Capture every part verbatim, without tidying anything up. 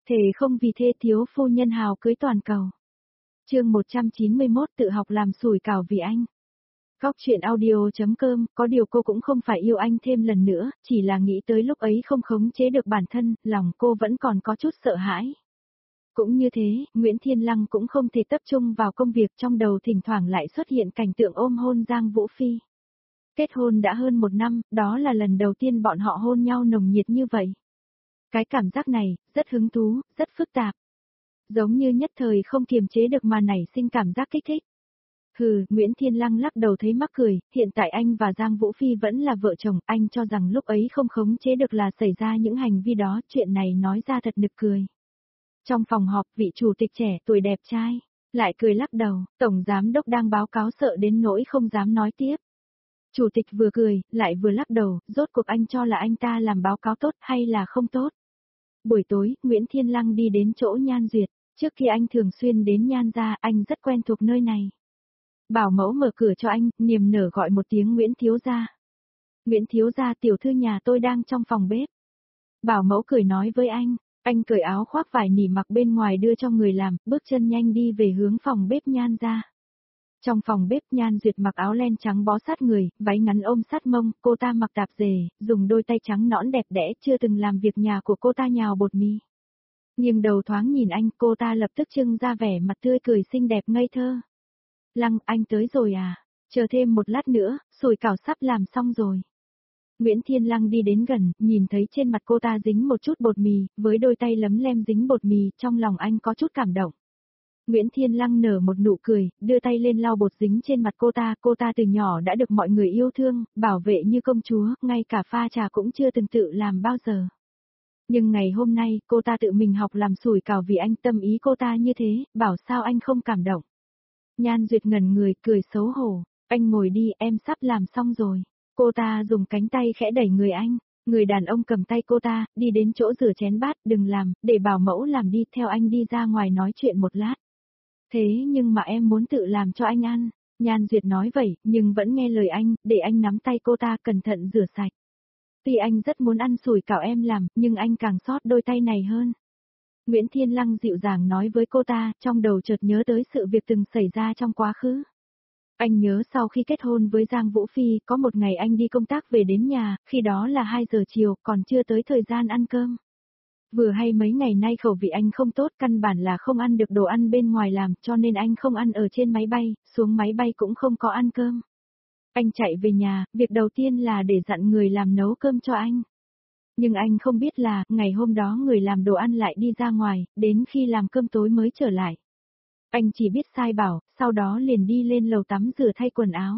Thề không vì thê thiếu phu nhân hào cưới toàn cầu. Chương một trăm chín mươi mốt tự học làm sủi cảo vì anh. Góc chuyện audio.com, có điều cô cũng không phải yêu anh thêm lần nữa, chỉ là nghĩ tới lúc ấy không khống chế được bản thân, lòng cô vẫn còn có chút sợ hãi. Cũng như thế, Nguyễn Thiên Lăng cũng không thể tập trung vào công việc, trong đầu thỉnh thoảng lại xuất hiện cảnh tượng ôm hôn Giang Vũ Phi. Kết hôn đã hơn một năm, đó là lần đầu tiên bọn họ hôn nhau nồng nhiệt như vậy. Cái cảm giác này, rất hứng thú, rất phức tạp. Giống như nhất thời không kiềm chế được mà nảy sinh cảm giác kích thích. Hừ, Nguyễn Thiên Lăng lắc đầu thấy mắc cười, hiện tại anh và Giang Vũ Phi vẫn là vợ chồng, anh cho rằng lúc ấy không khống chế được là xảy ra những hành vi đó, chuyện này nói ra thật nực cười. Trong phòng họp, vị chủ tịch trẻ tuổi đẹp trai, lại cười lắc đầu, tổng giám đốc đang báo cáo sợ đến nỗi không dám nói tiếp. Chủ tịch vừa cười, lại vừa lắc đầu, rốt cuộc anh cho là anh ta làm báo cáo tốt hay là không tốt. Buổi tối, Nguyễn Thiên Lăng đi đến chỗ Nhan Duyệt, trước khi anh thường xuyên đến Nhan gia, anh rất quen thuộc nơi này. Bảo mẫu mở cửa cho anh, niềm nở gọi một tiếng Nguyễn thiếu gia. Nguyễn thiếu gia, tiểu thư nhà tôi đang trong phòng bếp. Bảo mẫu cười nói với anh, anh cởi áo khoác vải nỉ mặc bên ngoài đưa cho người làm, bước chân nhanh đi về hướng phòng bếp Nhan gia. Trong phòng bếp, Nhan Duyệt mặc áo len trắng bó sát người, váy ngắn ôm sát mông, cô ta mặc tạp dề, dùng đôi tay trắng nõn đẹp đẽ, chưa từng làm việc nhà của cô ta nhào bột mì. Nghiêng đầu thoáng nhìn anh, cô ta lập tức trưng ra vẻ mặt tươi cười xinh đẹp ngây thơ. Lăng, anh tới rồi à? Chờ thêm một lát nữa, sủi cảo sắp làm xong rồi. Nguyễn Thiên Lăng đi đến gần, nhìn thấy trên mặt cô ta dính một chút bột mì, với đôi tay lấm lem dính bột mì, trong lòng anh có chút cảm động. Nguyễn Thiên Lăng nở một nụ cười, đưa tay lên lau bột dính trên mặt cô ta, cô ta từ nhỏ đã được mọi người yêu thương, bảo vệ như công chúa, ngay cả pha trà cũng chưa từng tự làm bao giờ. Nhưng ngày hôm nay, cô ta tự mình học làm sủi cảo vì anh, tâm ý cô ta như thế, bảo sao anh không cảm động. Nhan Duyệt ngẩn người, cười xấu hổ, anh ngồi đi, em sắp làm xong rồi. Cô ta dùng cánh tay khẽ đẩy người anh, người đàn ông cầm tay cô ta, đi đến chỗ rửa chén bát, đừng làm, để bảo mẫu làm đi, theo anh đi ra ngoài nói chuyện một lát. Thế nhưng mà em muốn tự làm cho anh ăn, Nhan Duyệt nói vậy, nhưng vẫn nghe lời anh, để anh nắm tay cô ta cẩn thận rửa sạch. Tuy anh rất muốn ăn sủi cảo em làm, nhưng anh càng xót đôi tay này hơn. Nguyễn Thiên Lăng dịu dàng nói với cô ta, trong đầu chợt nhớ tới sự việc từng xảy ra trong quá khứ. Anh nhớ sau khi kết hôn với Giang Vũ Phi, có một ngày anh đi công tác về đến nhà, khi đó là hai giờ chiều, còn chưa tới thời gian ăn cơm. Vừa hay mấy ngày nay khẩu vị anh không tốt, căn bản là không ăn được đồ ăn bên ngoài làm, cho nên anh không ăn ở trên máy bay, xuống máy bay cũng không có ăn cơm. Anh chạy về nhà, việc đầu tiên là để dặn người làm nấu cơm cho anh. Nhưng anh không biết là, ngày hôm đó người làm đồ ăn lại đi ra ngoài, đến khi làm cơm tối mới trở lại. Anh chỉ biết sai bảo, sau đó liền đi lên lầu tắm rửa thay quần áo.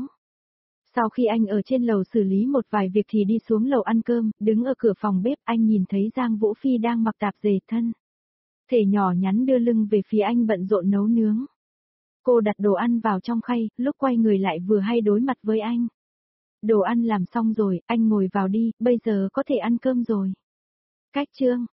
Sau khi anh ở trên lầu xử lý một vài việc thì đi xuống lầu ăn cơm, đứng ở cửa phòng bếp anh nhìn thấy Giang Vũ Phi đang mặc tạp dề thân. Thể nhỏ nhắn đưa lưng về phía anh bận rộn nấu nướng. Cô đặt đồ ăn vào trong khay, lúc quay người lại vừa hay đối mặt với anh. Đồ ăn làm xong rồi, anh ngồi vào đi, bây giờ có thể ăn cơm rồi. Cách chương,